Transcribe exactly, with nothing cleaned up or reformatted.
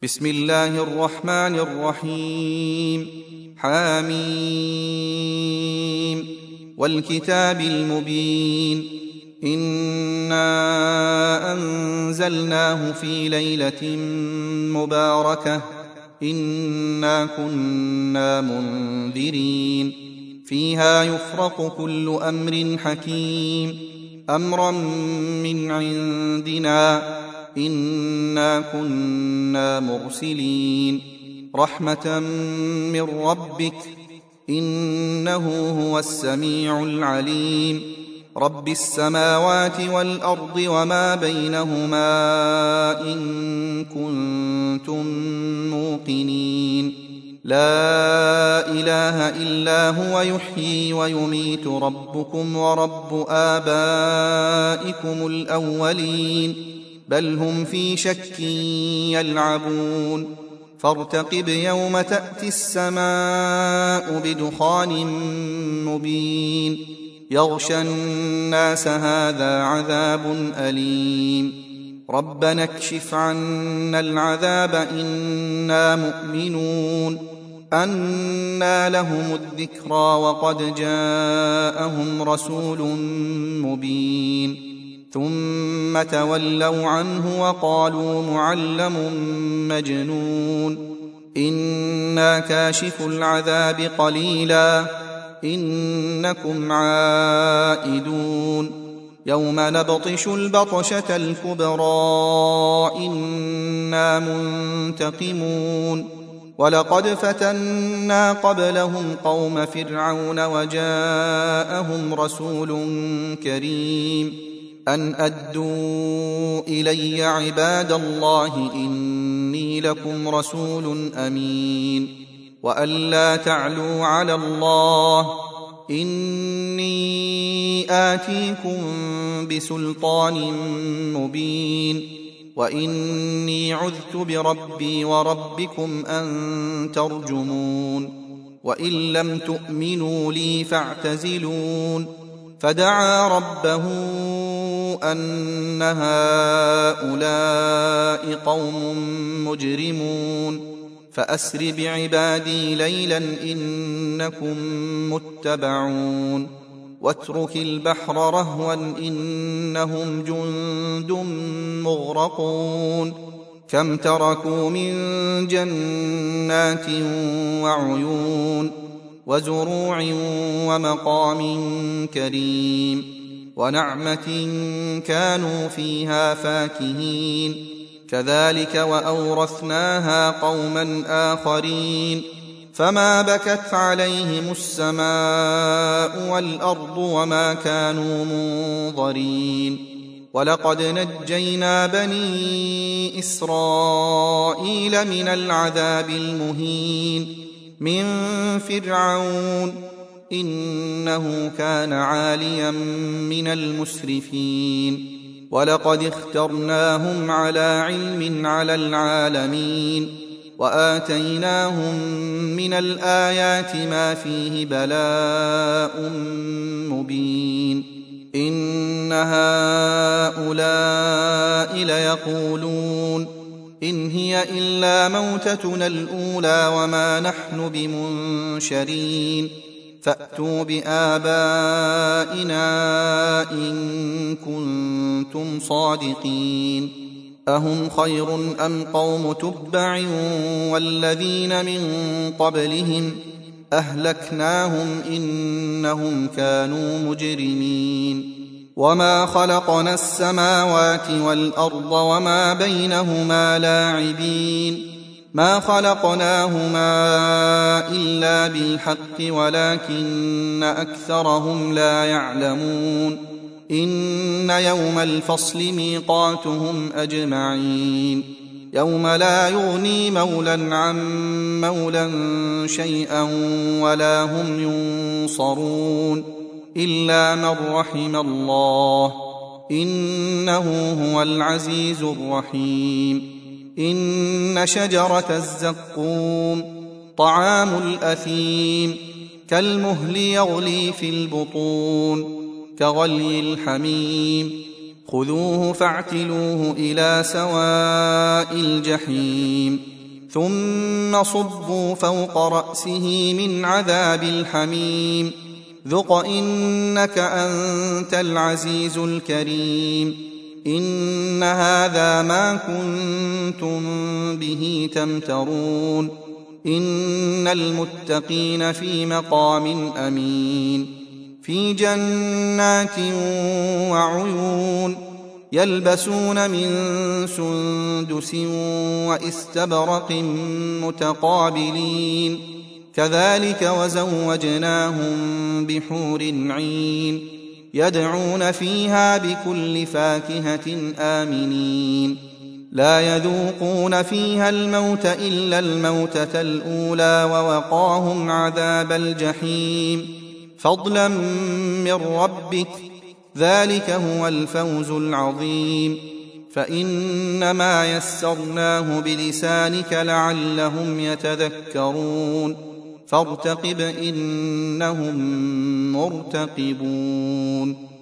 بسم الله الرحمن الرحيم. حاميم والكتاب المبين. إنا أنزلناه في ليلة مباركة إنا كنا منذرين فيها يفرق كل أمر حكيم أمرا من عندنا إنا كنا مرسلين رحمة من ربك إنه هو السميع العليم رب السماوات والأرض وما بينهما إن كنتم موقنين لا إله إلا هو يحيي ويميت ربكم ورب آبائكم الأولين بل هم في شك يلعبون فارتقب يوم تأتي السماء بدخان مبين يغشى الناس هذا عذاب أليم ربنا اكشف عنا العذاب إنا مؤمنون أنى لهم الذكرى وقد جاءهم رسول مبين ثم تولوا عنه وقالوا معلم مجنون إنا كاشف العذاب قليلا إنكم عائدون يوم نبطش البطشة الكبرى إنا منتقمون ولقد فتنا قبلهم قوم فرعون وجاءهم رسول كريم أن أدوا إلي عباد الله إني لكم رسول أمين وأن لا تعلوا على الله إني آتيكم بسلطان مبين وإني عذت بربي وربكم أن ترجمون وإن لم تؤمنوا لي فاعتزلون فدعا ربه أن هؤلاء قوم مجرمون فأسر بعبادي ليلا إنكم متبعون واترك البحر رهوا إنهم جند مغرقون كم تركوا من جنات وعيون وزروع ومقام كريم ونعمة كانوا فيها فاكهين كذلك وأورثناها قوما آخرين فما بكت عليهم السماء والأرض وما كانوا منظرين ولقد نجينا بني إسرائيل من العذاب المهين من فرعون إنه كان عاليا من المسرفين ولقد اخترناهم على علم على العالمين وآتيناهم من الآيات ما فيه بلاء مبين إن هؤلاء ليقولون إن هي إلا موتتنا الأولى وما نحن بمنشرين فأتوا بآبائنا إن كنتم صادقين أهم خير أم قوم تبع والذين من قبلهم أهلكناهم إنهم كانوا مجرمين وما خلقنا السماوات والأرض وما بينهما لاعبين ما خلقناهما إلا بالحق ولكن أكثرهم لا يعلمون إن يوم الفصل ميقاتهم أجمعين يوم لا يغني مولى عن مولى شيئا ولا هم ينصرون إلا من رحم الله إنه هو العزيز الرحيم إن شجرة الزقوم طعام الأثيم كالمهل يغلي في البطون كغلي الحميم خذوه فاعتلوه إلى سواء الجحيم ثم صبوا فوق رأسه من عذاب الحميم ذق إنك أنت العزيز الكريم إن هذا ما كنتم به تمترون إن المتقين في مقام أمين في جنات وعيون يلبسون من سندس واستبرق متقابلين كذلك وزوجناهم بحور عين يدعون فيها بكل فاكهة آمنين لا يذوقون فيها الموت إلا الموتة الأولى ووقاهم عذاب الجحيم فضلا من ربك ذلك هو الفوز العظيم فإنما يسرناه بلسانك لعلهم يتذكرون فارتقب إنهم مرتقبون